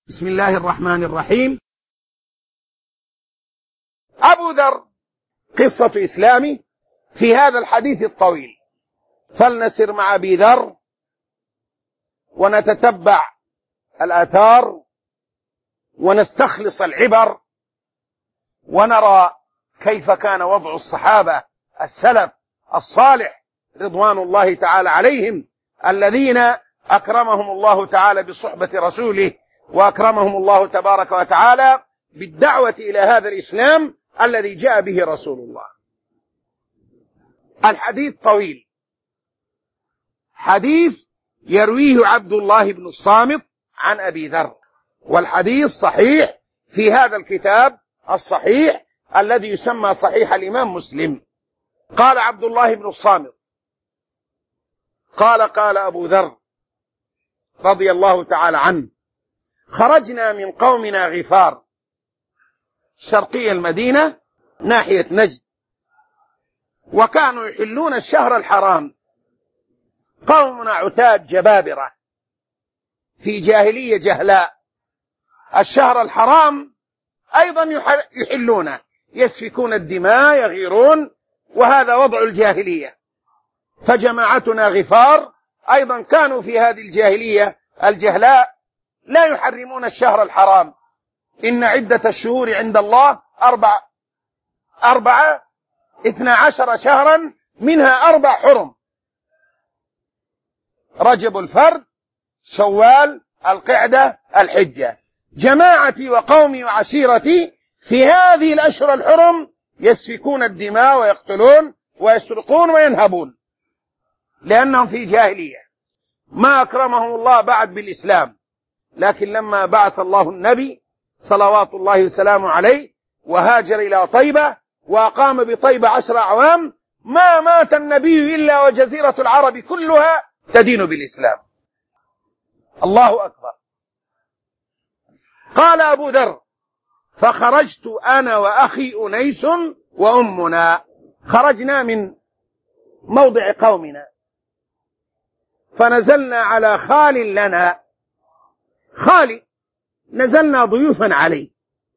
بسم الله الرحمن الرحيم. أبو ذر قصة إسلامه في هذا الحديث الطويل، فلنسر مع أبي ذر ونتتبع الآثار ونستخلص العبر ونرى كيف كان وضع الصحابة السلف الصالح رضوان الله تعالى عليهم، الذين أكرمهم الله تعالى بصحبة رسوله، وأكرمهم الله تبارك وتعالى بالدعوة إلى هذا الإسلام الذي جاء به رسول الله. الحديث طويل، حديث يرويه عبد الله بن الصامت عن أبي ذر، والحديث صحيح في هذا الكتاب الصحيح الذي يسمى صحيح الإمام مسلم. قال عبد الله بن الصامت قال أبو ذر رضي الله تعالى عنه: خرجنا من قومنا غفار، شرقي المدينة ناحية نجد، وكانوا يحلون الشهر الحرام، قومنا عتاد جبابرة في جاهلية جهلاء. الشهر الحرام أيضا يحلونه، يسفكون الدماء، يغيرون، وهذا وضع الجاهلية. فجماعتنا غفار أيضا كانوا في هذه الجاهلية الجهلاء لا يحرمون الشهر الحرام. إن عدة الشهور عند الله 12 شهرا، منها 4 حرم: رجب الفرد، شوال، القعدة، الحجة. جماعتي وقومي وعشيرتي في هذه الأشهر الحرم يسفكون الدماء ويقتلون ويسرقون وينهبون، لأنهم في جاهلية ما أكرمهم الله بعد بالإسلام. لكن لما بعث الله النبي صلوات الله وسلامه عليه وهاجر إلى طيبة وأقام بطيبة 10 أعوام، ما مات النبي إلا وجزيرة العرب كلها تدين بالإسلام. الله أكبر. قال أبو ذر: فخرجت أنا وأخي أنيس وأمنا، خرجنا من موضع قومنا فنزلنا على خال لنا، خالي، نزلنا ضيوفا عليه،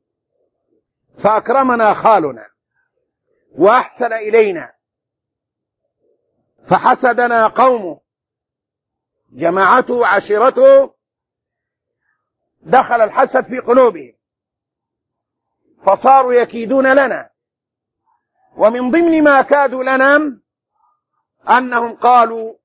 فأكرمنا خالنا وأحسن إلينا، فحسدنا قومه، جماعته وعشيرته، دخل الحسد في قلوبهم فصاروا يكيدون لنا. ومن ضمن ما كادوا لنا أنهم قالوا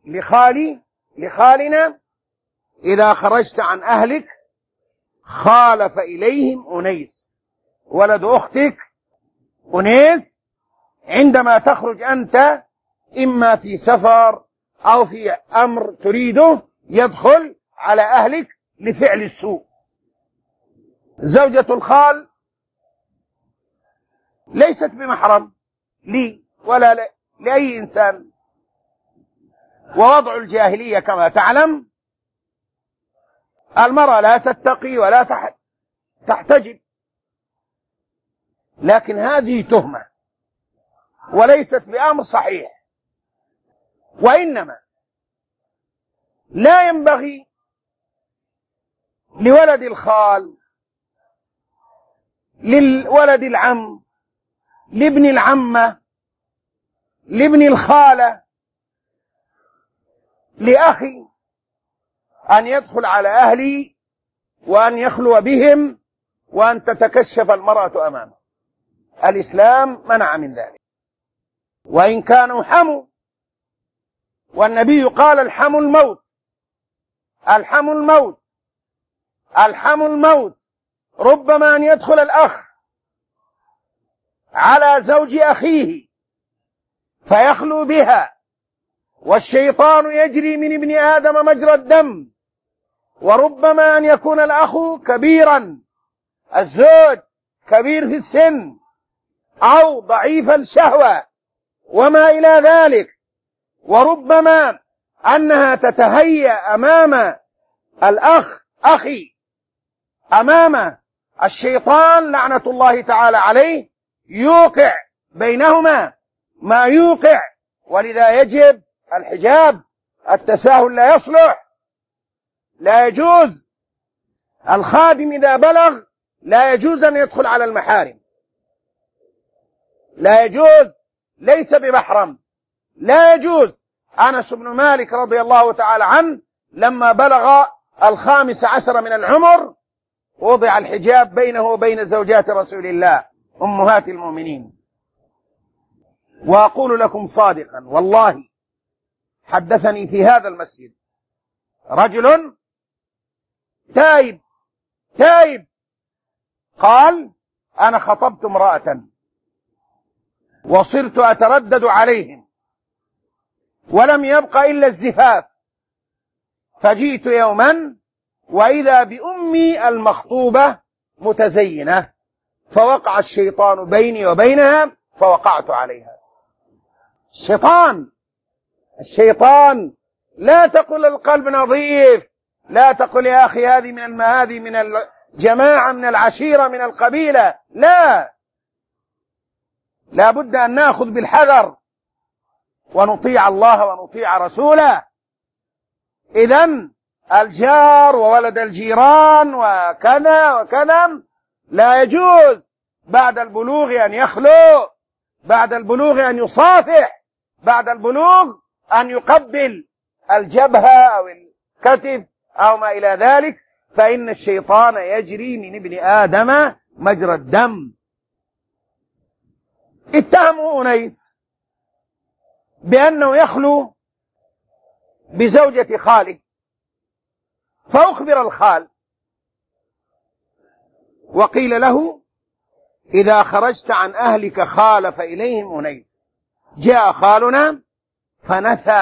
لخالنا: إذا خرجت عن أهلك خالف إليهم أنيس، ولد أختك أنيس، عندما تخرج أنت إما في سفر أو في أمر تريده يدخل على أهلك لفعل السوء. زوجة الخال ليست بمحرم لي ولا لأي إنسان، ووضع الجاهلية كما تعلم المرأة لا تتقي ولا تحتجب، لكن هذه تهمة وليست بأمر صحيح. وإنما لا ينبغي لولد الخال، لولد العم، لابن العمة، لابن الخالة، لأخي أن يدخل على أهلي وأن يخلو بهم وأن تتكشف المرأة أمامه. الإسلام منع من ذلك، وإن كانوا حموا، والنبي قال: الحم الموت، الحم الموت، الحم الموت. ربما أن يدخل الأخ على زوج أخيه فيخلو بها، والشيطان يجري من ابن آدم مجرى الدم. وربما أن يكون الأخ كبيرا، الزوج كبير في السن أو ضعيف الشهوة وما إلى ذلك. وربما أنها تتهيأ أمام الأخ أخي، أمام الشيطان لعنة الله تعالى عليه، يوقع بينهما ما يوقع. ولذا يجب الحجاب، التساهل لا يصلح، لا يجوز الخادم إذا بلغ لا يجوز أن يدخل على المحارم، لا يجوز، ليس بمحرم، لا يجوز. أنس بن مالك رضي الله تعالى عنه لما بلغ 15 من العمر وضع الحجاب بينه وبين زوجات رسول الله أمهات المؤمنين. وأقول لكم صادقا والله، حدثني في هذا المسجد رجل تائب قال: أنا خطبت امرأة وصرت أتردد عليهم ولم يبق إلا الزفاف، فجئت يوما وإذا بأمي المخطوبة متزينة، فوقع الشيطان بيني وبينها فوقعت عليها. الشيطان لا تقل القلب نظيف، لا تقل يا أخي هذه من الجماعة، من العشيرة، من القبيلة، لا بد أن نأخذ بالحذر ونطيع الله ونطيع رسوله. إذن الجار وولد الجيران وكذا وكذا لا يجوز بعد البلوغ أن يخلو، بعد البلوغ أن يصافح، بعد البلوغ أن يقبل الجبهة أو الكتف أو ما إلى ذلك، فإن الشيطان يجري من ابن آدم مجرى الدم. اتهموا أنيس بأنه يخلو بزوجة خاله، فأخبر الخال وقيل له: إذا خرجت عن أهلك خالف إليهم أنيس. جاء خالنا فنثى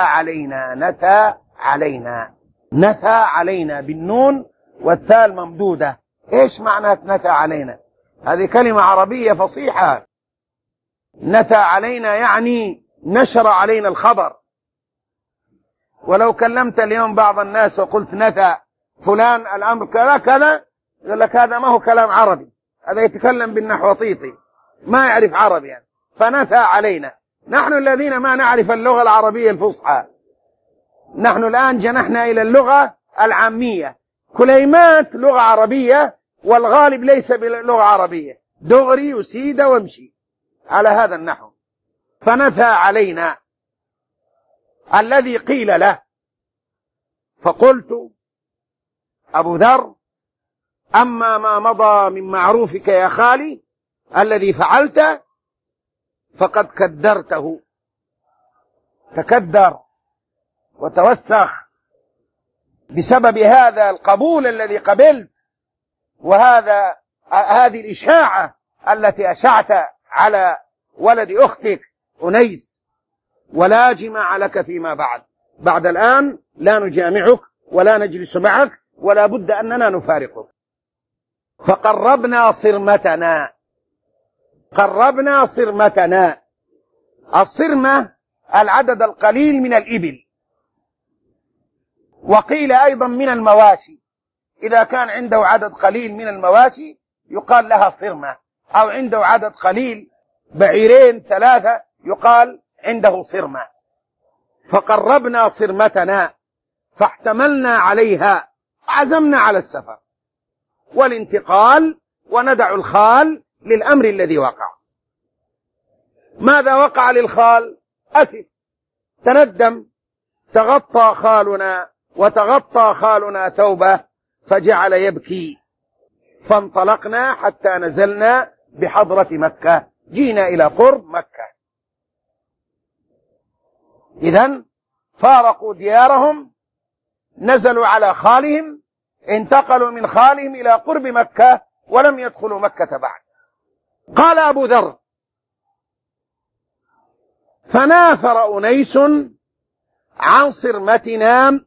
علينا بالنون والثاء الممدودة. إيش معنى نثى علينا؟ هذه كلمة عربية فصيحة. نثى علينا يعني نشر علينا الخبر. ولو كلمت اليوم بعض الناس وقلت نثى فلان الأمر كذا كذا، يقول لك هذا ما هو كلام عربي، هذا يتكلم بالنحوطيطي ما يعرف عربي يعني. فنثى علينا، نحن الذين ما نعرف اللغة العربية الفصحى، نحن الآن جنحنا إلى اللغة العامية، كليمات لغة عربية والغالب ليس بلغة عربية، دغري وسيدة وامشي على هذا النحو. فنثى علينا الذي قيل له. فقلت: أبو ذر، أما ما مضى من معروفك يا خالي الذي فعلت فقد كدرته، تكدر وتوسخ بسبب هذا القبول الذي قبلت، هذه الإشاعة التي أشعت على ولد أختك أنيس، ولا جماع لك فيما بعد الآن لا نجامعك ولا نجلس معك ولا بد أننا نفارقك. فقربنا صرمتنا. الصرمة العدد القليل من الإبل، وقيل أيضا من المواشي، إذا كان عنده عدد قليل من المواشي يقال لها صرمة، أو عنده عدد قليل 2 3 يقال عنده صرمة. فقربنا صرمتنا فاحتملنا عليها، عزمنا على السفر والانتقال، وندع الخال للأمر الذي وقع. ماذا وقع للخال؟ أسف، تندم، تغطى خالنا ثوبه فجعل يبكي. فانطلقنا حتى نزلنا بحضرة مكة، جينا إلى قرب مكة. إذن فارقوا ديارهم، نزلوا على خالهم، انتقلوا من خالهم إلى قرب مكة ولم يدخلوا مكة بعد. قال أبو ذر: فنافر أنيس عن صرمتنا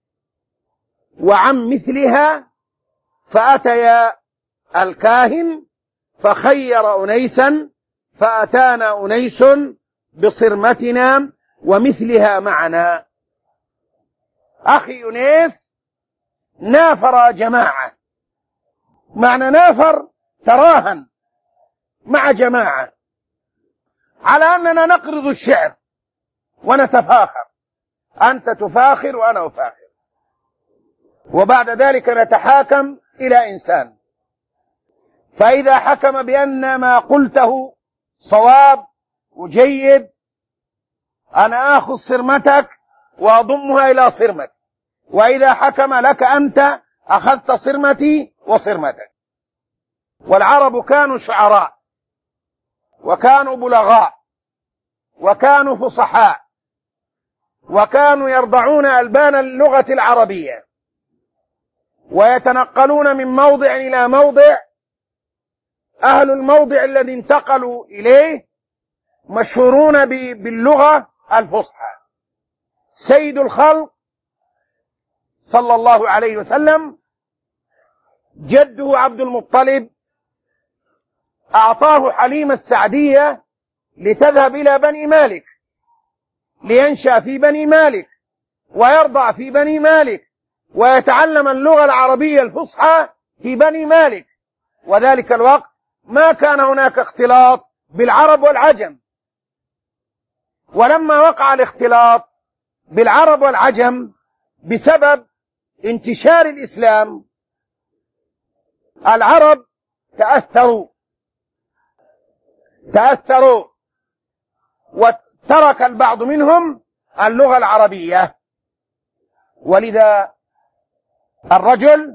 وعن مثلها، فأتيا الكاهن فخير أنيسا، فأتانا أنيس بصرمتنا ومثلها معنا. أخي أنيس نافر جماعة، معنى نافر تراهن مع جماعة على أننا نقرض الشعر ونتفاخر، أنت تفاخر وأنا أفاخر، وبعد ذلك نتحاكم إلى إنسان. فإذا حكم بأن ما قلته صواب وجيد، أنا آخذ صرمتك وأضمها إلى صرمتك، وإذا حكم لك أنت أخذت صرمتي وصرمتك. والعرب كانوا شعراء، وكانوا بلغاء، وكانوا فصحاء، وكانوا يرضعون ألبان اللغة العربية، ويتنقلون من موضع إلى موضع. أهل الموضع الذي انتقلوا إليه مشهورون باللغة الفصحى. سيد الخلق صلى الله عليه وسلم جده عبد المطلب أعطاه حليمة السعدية لتذهب إلى بني مالك، لينشأ في بني مالك ويرضع في بني مالك ويتعلم اللغة العربية الفصحى في بني مالك. وذلك الوقت ما كان هناك اختلاط بالعرب والعجم. ولما وقع الاختلاط بالعرب والعجم بسبب انتشار الإسلام، العرب تأثروا وترك البعض منهم اللغة العربية. ولذا الرجل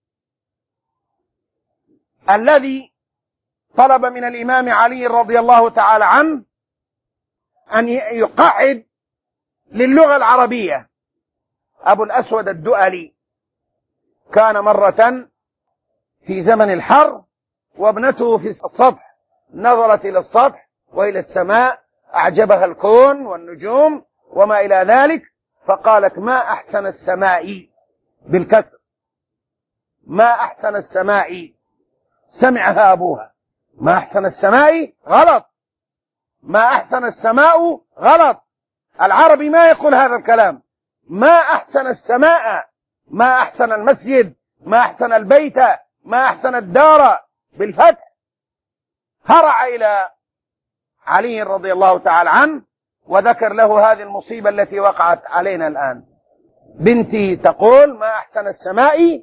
الذي طلب من الإمام علي رضي الله تعالى عنه أن يقعد للغة العربية، أبو الأسود الدؤلي، كان مرة في زمن الحر وابنته في السطح، نظرت إلى السطح وإلى السماء، أعجبها الكون والنجوم وما إلى ذلك، فقالت: ما أحسن السماء، بالكسر، ما أحسن السماء. سمعها أبوها: ما أحسن السماء غلط، ما أحسن السماء غلط، العربي ما يقول هذا الكلام. ما أحسن السماء، ما أحسن المسجد، ما أحسن البيت، ما أحسن الدار، بالفتح. هرع إلى علي رضي الله تعالى عنه وذكر له هذه المصيبة التي وقعت علينا الآن. بنتي تقول: ما أحسن السماء.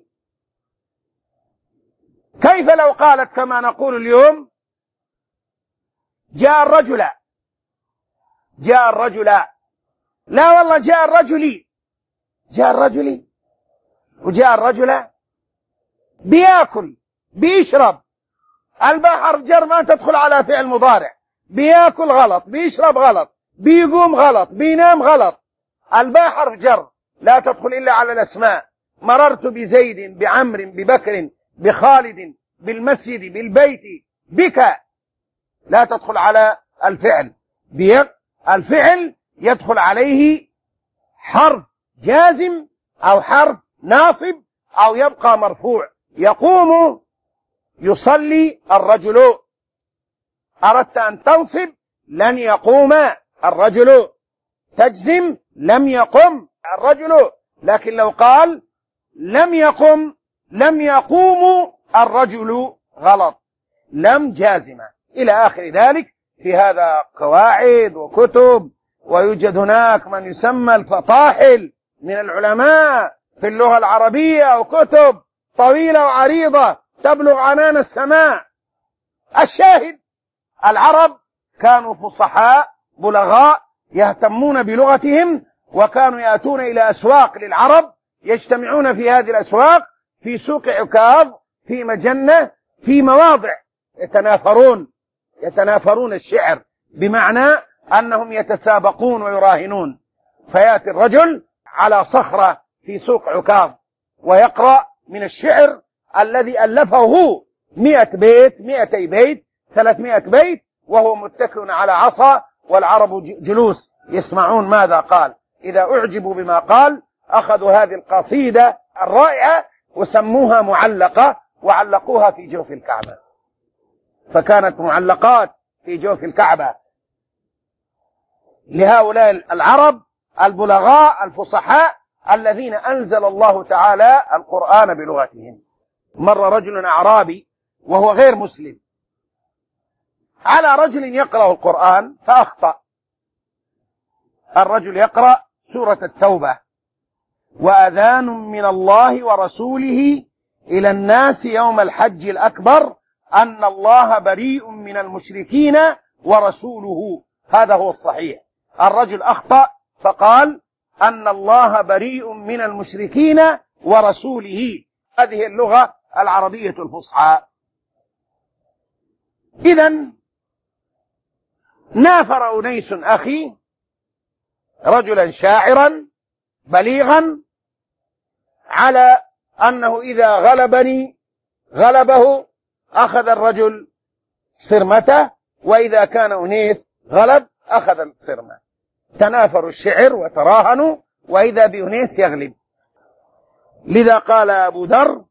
كيف لو قالت كما نقول اليوم: جاء الرجل، جاء الرجل؟ لا والله، جاء الرجل، جاء الرجل، وجاء الرجل بياكل بيشرب. البحر جر ما تدخل على فعل مضارع. بياكل غلط، بيشرب غلط، بيقوم غلط، بينام غلط. البحر جر لا تدخل إلا على الأسماء. مررت بزيد، بعمر، ببكر، بخالد، بالمسجد، بالبيت، بك، لا تدخل على الفعل. الفعل يدخل عليه حرف جازم أو حرف ناصب أو يبقى مرفوع. يقوم، يصلي الرجل. أردت أن تنصب: لن يقوم الرجل. تجزم: لم يقم الرجل. لكن لو قال: لم يقم، لم يقوم الرجل، غلط، لم جازمة، إلى آخر ذلك. في هذا قواعد وكتب، ويوجد هناك من يسمى الفطاحل من العلماء في اللغة العربية، وكتب طويلة وعريضة تبلغ عنان السماء. الشاهد: العرب كانوا فصحاء بلغاء يهتمون بلغتهم، وكانوا يأتون إلى أسواق للعرب، يجتمعون في هذه الأسواق، في سوق عكاظ، في مجنة، في مواضع، يتنافرون الشعر، بمعنى أنهم يتسابقون ويراهنون. فيأتي الرجل على صخرة في سوق عكاظ ويقرأ من الشعر الذي ألفه هو 100 بيت، 200 بيت، 300 بيت، وهو متكئ على عصا، والعرب جلوس يسمعون ماذا قال. إذا أعجبوا بما قال أخذوا هذه القصيدة الرائعة وسموها معلقة، وعلقوها في جوف الكعبة، فكانت معلقات في جوف الكعبة لهؤلاء العرب البلغاء الفصحاء الذين أنزل الله تعالى القرآن بلغتهم. مر رجل أعرابي وهو غير مسلم على رجل يقرأ القرآن فأخطأ. الرجل يقرأ سورة التوبة: وأذان من الله ورسوله إلى الناس يوم الحج الأكبر أن الله بريء من المشركين ورسوله. هذا هو الصحيح. الرجل أخطأ فقال أن الله بريء من المشركين ورسوله. هذه اللغة العربية الفصحى. إذن نافر أنيس أخي رجلا شاعرا بليغا على أنه إذا غلبه أخذ الرجل صرمته، وإذا كان أنيس غلب أخذ الصرمة. تنافروا الشعر وتراهنوا، وإذا بأنيس يغلب. لذا قال أبو ذر: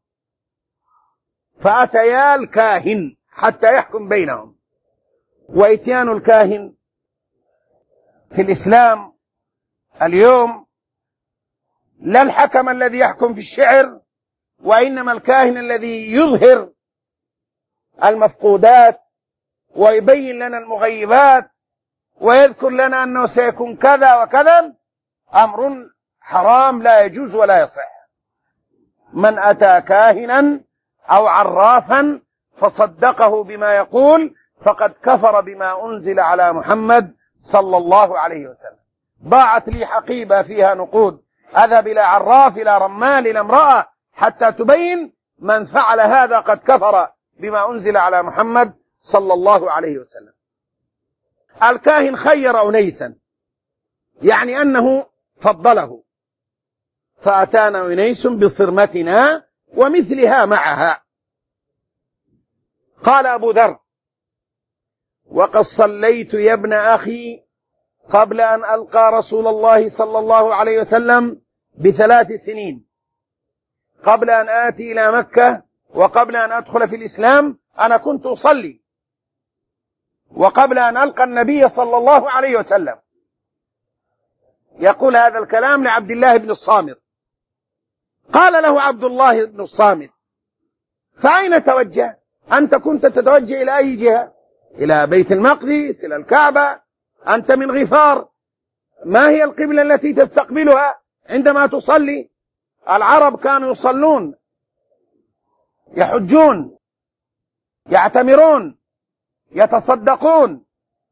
فأتيا الكاهن حتى يحكم بينهم. وإتيان الكاهن في الإسلام اليوم لا الحكم الذي يحكم في الشعر، وإنما الكاهن الذي يظهر المفقودات ويبين لنا المغيبات ويذكر لنا أنه سيكون كذا وكذا. أمر حرام لا يجوز ولا يصح. من أتى كاهنا أو عرافا فصدقه بما يقول فقد كفر بما أنزل على محمد صلى الله عليه وسلم. ضاعت لي حقيبة فيها نقود، أذهب إلى عراف إلى رمال إلى امرأة حتى تبين من فعل هذا قد كفر بما أنزل على محمد صلى الله عليه وسلم. الكاهن خير أنيسا، يعني أنه فضله. فأتانا أنيس بصرمتنا ومثلها معها. قال أبو ذر: وقد صليت يا ابن أخي قبل أن ألقى رسول الله صلى الله عليه وسلم ب3 سنين، قبل أن آتي إلى مكة وقبل أن أدخل في الإسلام أنا كنت أصلي، وقبل أن ألقى النبي صلى الله عليه وسلم. يقول هذا الكلام لعبد الله بن الصامت. قال له عبد الله بن الصامت: فأين توجه؟ أنت كنت تتوجه إلى أي جهة؟ إلى بيت المقدس، إلى الكعبة، أنت من غفار، ما هي القبلة التي تستقبلها عندما تصلي؟ العرب كانوا يصلون، يحجون، يعتمرون، يتصدقون،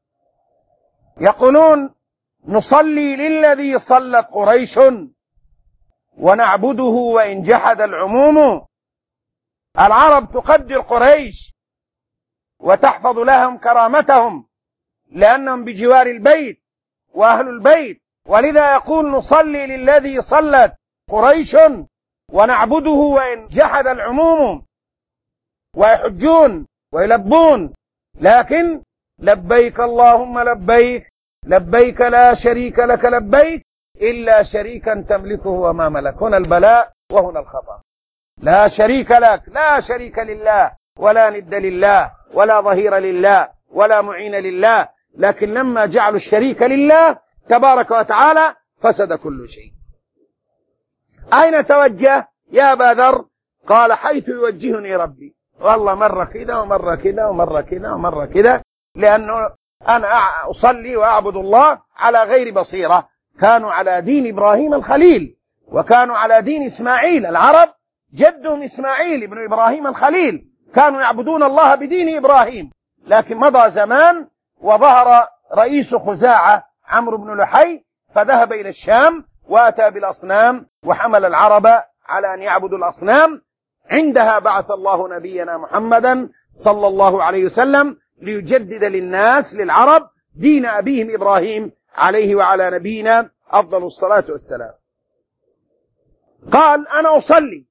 يقولون: نصلي للذي صلت قريش ونعبده وإن جحد العموم. العرب تقدر قريش وتحفظ لهم كرامتهم لأنهم بجوار البيت وأهل البيت، ولذا يقول: نصلي للذي صلت قريش ونعبده وإن جحد العموم. ويحجون ويلبون، لكن لبيك اللهم لبيك، لبيك لا شريك لك لبيك إلا شريكا تملكه وما ملك. هنا البلاء وهنا الخطأ. لا شريك لك، لا شريك لله، ولا ند لله، ولا ظهير لله، ولا معين لله. لكن لما جعلوا الشريك لله تبارك وتعالى فسد كل شيء. أين توجه يا أبا ذر؟ قال: حيث يوجهني ربي. والله مرة كذا ومرة كذا ومرة كذا ومرة كذا، لأنه أنا أصلي وأعبد الله على غير بصيرة. كانوا على دين إبراهيم الخليل، وكانوا على دين إسماعيل. العرب جدهم إسماعيل ابن إبراهيم الخليل، كانوا يعبدون الله بدين إبراهيم. لكن مضى زمان وظهر رئيس خزاعة عمرو بن لحي، فذهب إلى الشام وأتى بالأصنام وحمل العرب على أن يعبدوا الأصنام. عندها بعث الله نبينا محمدا صلى الله عليه وسلم ليجدد للناس للعرب دين أبيهم إبراهيم عليه وعلى نبينا أفضل الصلاة والسلام. قال: أنا أصلي،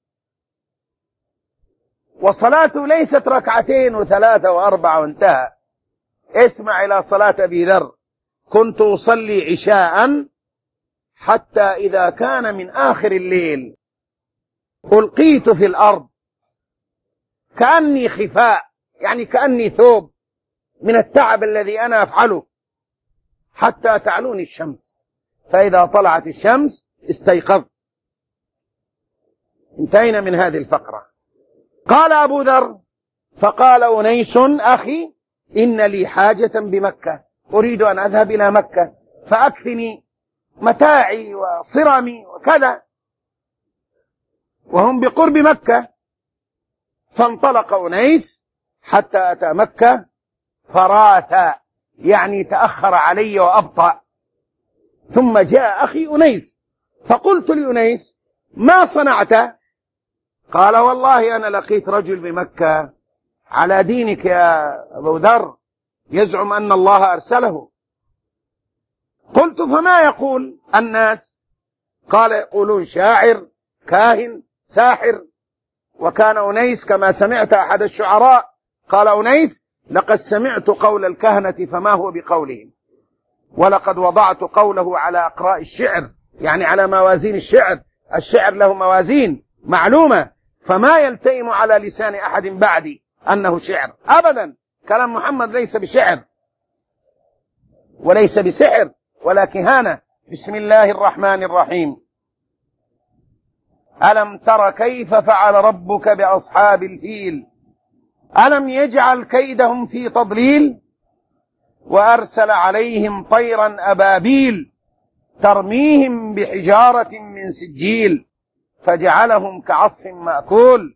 وصلاته ليست 2 و3 و4 وانتهى. اسمع إلى صلاة أبي ذر: كنت أصلي عشاء حتى إذا كان من آخر الليل ألقيت في الأرض كأني خفاء، يعني كأني ثوب من التعب الذي أنا أفعله، حتى تعلوني الشمس، فإذا طلعت الشمس استيقظت. انتهينا من هذه الفقرة. قال أبو ذر: فقال أنيس أخي: إن لي حاجة بمكة، أريد أن أذهب إلى مكة فأكفني متاعي وصرمي وكذا، وهم بقرب مكة. فانطلق أنيس حتى أتى مكة فراث، يعني تأخر علي وأبطأ. ثم جاء أخي أنيس فقلت لأنيس: ما صنعت؟ قال: والله أنا لقيت رجل بمكة على دينك يا أبو ذر، يزعم أن الله أرسله. قلت: فما يقول الناس؟ قال: يقولون شاعر، كاهن، ساحر. وكان أنيس كما سمعت أحد الشعراء قال أنيس: لقد سمعت قول الكهنة فما هو بقولهم، ولقد وضعت قوله على أقراء الشعر، يعني على موازين الشعر. الشعر له موازين معلومة، فما يلتئم على لسان أحد بعدي أنه شعر أبدا. كلام محمد ليس بشعر وليس بسحر ولا كهانة. بسم الله الرحمن الرحيم. ألم تر كيف فعل ربك بأصحاب الفيل ألم يجعل كيدهم في تضليل وأرسل عليهم طيرا أبابيل ترميهم بحجارة من سجيل فجعلهم كعصف مأكول.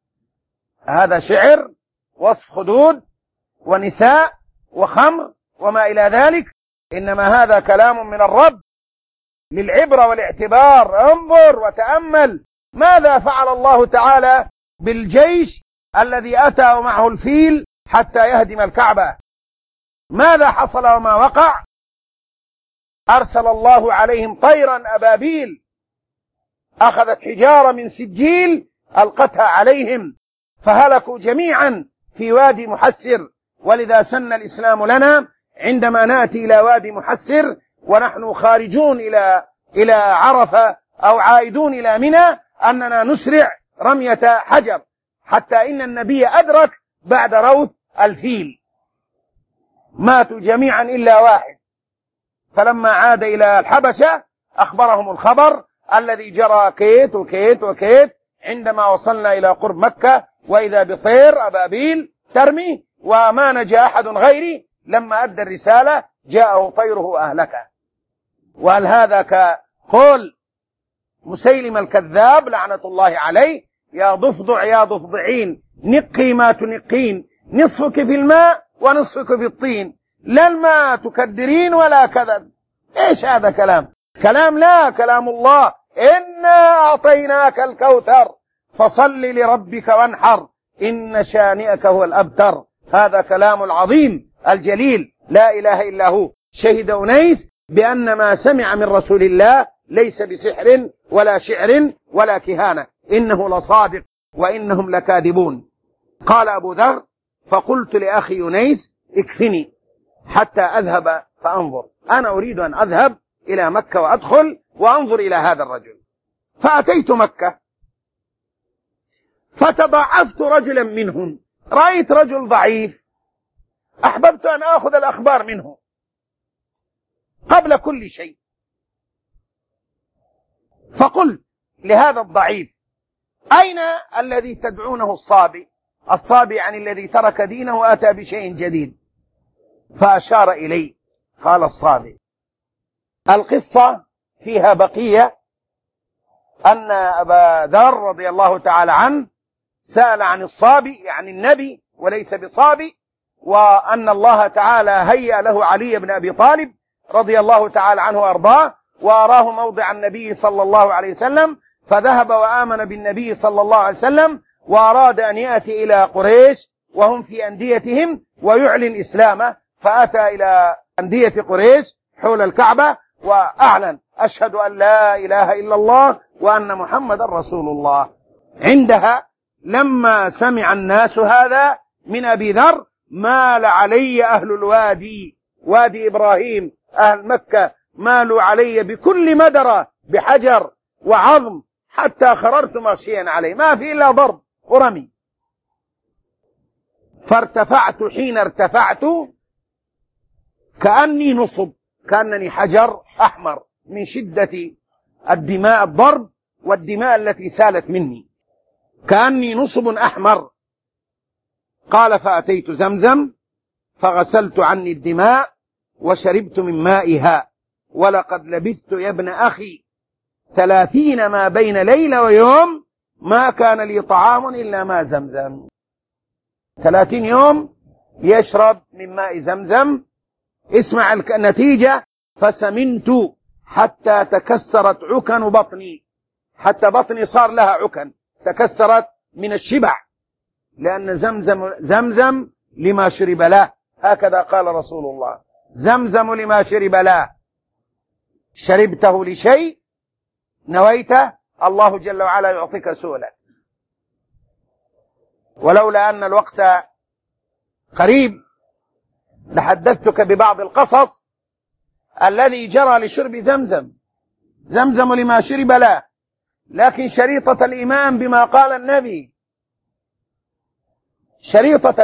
هذا شعر، وصف خدود ونساء وخمر وما إلى ذلك، إنما هذا كلام من الرب للعبرة والاعتبار. انظر وتأمل ماذا فعل الله تعالى بالجيش الذي أتى معه الفيل حتى يهدم الكعبة. ماذا حصل وما وقع؟ أرسل الله عليهم طيرا أبابيل أخذت حجارة من سجيل ألقتها عليهم فهلكوا جميعا في وادي محسر. ولذا سن الإسلام لنا عندما نأتي إلى وادي محسر ونحن خارجون إلى عرفة أو عائدون إلى منى أننا نسرع رمية حجر، حتى إن النبي أدرك بعد روث الفيل ماتوا جميعا إلا واحد. فلما عاد إلى الحبشة أخبرهم الخبر الذي جرى كيت وكيت وكيت. عندما وصلنا إلى قرب مكة وإذا بطير أبابيل ترمي وما نجا أحد غيري. لما أدى الرسالة جاءه طيره أهلكه. وهل هذا كقول مسيلم الكذاب لعنة الله عليه: يا ضفدع يا ضفدعين نقي ما تنقين، نصفك في الماء ونصفك في الطين، لا الماء تكدرين ولا كذا. ايش هذا كلام لا، كلام الله: إنا أعطيناك الكوثر فصل لربك وانحر إن شانئك هو الأبتر. هذا كلام العظيم الجليل لا إله إلا هو. شهد أنيس بأن ما سمع من رسول الله ليس بسحر ولا شعر ولا كهانة، إنه لصادق وإنهم لكاذبون. قال أبو ذر: فقلت لأخي أنيس: اكفني حتى أذهب فأنظر، أنا أريد أن أذهب إلى مكة وأدخل وأنظر إلى هذا الرجل. فأتيت مكة فتضعفت رجلا منهم، رأيت رجل ضعيف أحببت أن أخذ الأخبار منه قبل كل شيء. فقلت لهذا الضعيف: أين الذي تدعونه الصابي؟ الصابي يعني الذي ترك دينه وأتى بشيء جديد. فأشار إلي قال: الصابي. القصة فيها بقية أن أبا ذر رضي الله تعالى عنه سأل عن الصابي يعني النبي وليس بصابي، وأن الله تعالى هيأ له علي بن أبي طالب رضي الله تعالى عنه وأرضاه وأراه موضع النبي صلى الله عليه وسلم، فذهب وآمن بالنبي صلى الله عليه وسلم وأراد أن يأتي إلى قريش وهم في أنديتهم ويعلن إسلامه، فأتى إلى أندية قريش حول الكعبة وأعلن: أشهد أن لا إله إلا الله وأن محمد رسول الله. عندها لما سمع الناس هذا من أبي ذر مال علي أهل الوادي، وادي إبراهيم، أهل مكة مالوا علي بكل مدرة بحجر وعظم حتى خررت مغشيا عليه، ما في إلا ضرب ورمي. فارتفعت، حين ارتفعت كأني نصب، كأنني حجر أحمر من شدة الدماء، الضرب والدماء التي سالت مني، كأني نصب أحمر. قال: فأتيت زمزم فغسلت عني الدماء وشربت من مائها، ولقد لبثت يا ابن أخي 30 ما بين ليلة ويوم ما كان لي طعام إلا ماء زمزم. 30 يوم يشرب من ماء زمزم. اسمع النتيجة: فسمنت حتى تكسرت عكن بطني، حتى بطني صار لها عكن، تكسرت من الشبع، لأن زمزم لما شرب له، هكذا قال رسول الله: زمزم لما شرب له، شربته لشيء نويته الله جل وعلا يعطيك سؤلك. ولولا أن الوقت قريب لحدثتك ببعض القصص الذي جرى لشرب زمزم لما شرب له. لكن شريطة الإيمان بما قال النبي، شريطة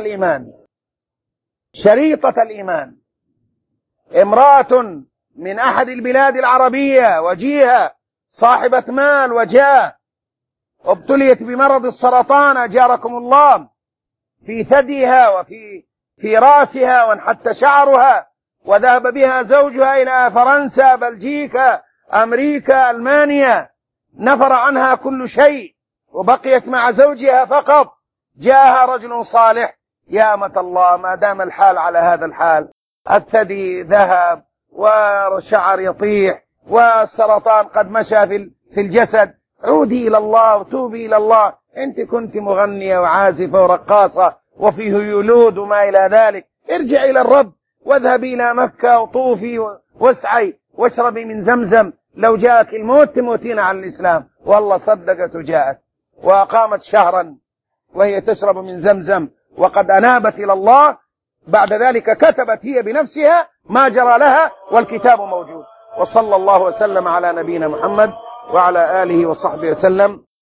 الإيمان امرأة من أحد البلاد العربية وجيهة صاحبة مال وجاه، ابتليت بمرض السرطان أجاركم الله، في ثديها وفي رأسها، وانحت شعرها، وذهب بها زوجها إلى فرنسا، بلجيكا، أمريكا، ألمانيا، نفر عنها كل شيء وبقيت مع زوجها فقط. جاءها رجل صالح: يا أمة الله، ما دام الحال على هذا الحال، الثدي ذهب والشعر يطيح والسرطان قد مشى في الجسد، عودي إلى الله وتوبي إلى الله. أنت كنت مغنية وعازفة ورقاصة وفيه يولود وما إلى ذلك، ارجع إلى الرب واذهبي إلى مكة وطوفي واسعي واشربي من زمزم، لو جاءك الموت تموتين على الإسلام. والله صدقت وجاءت، وأقامت شهرا وهي تشرب من زمزم، وقد أنابت إلى الله. بعد ذلك كتبت هي بنفسها ما جرى لها، والكتاب موجود. وصلى الله وسلم على نبينا محمد وعلى آله وصحبه وسلم.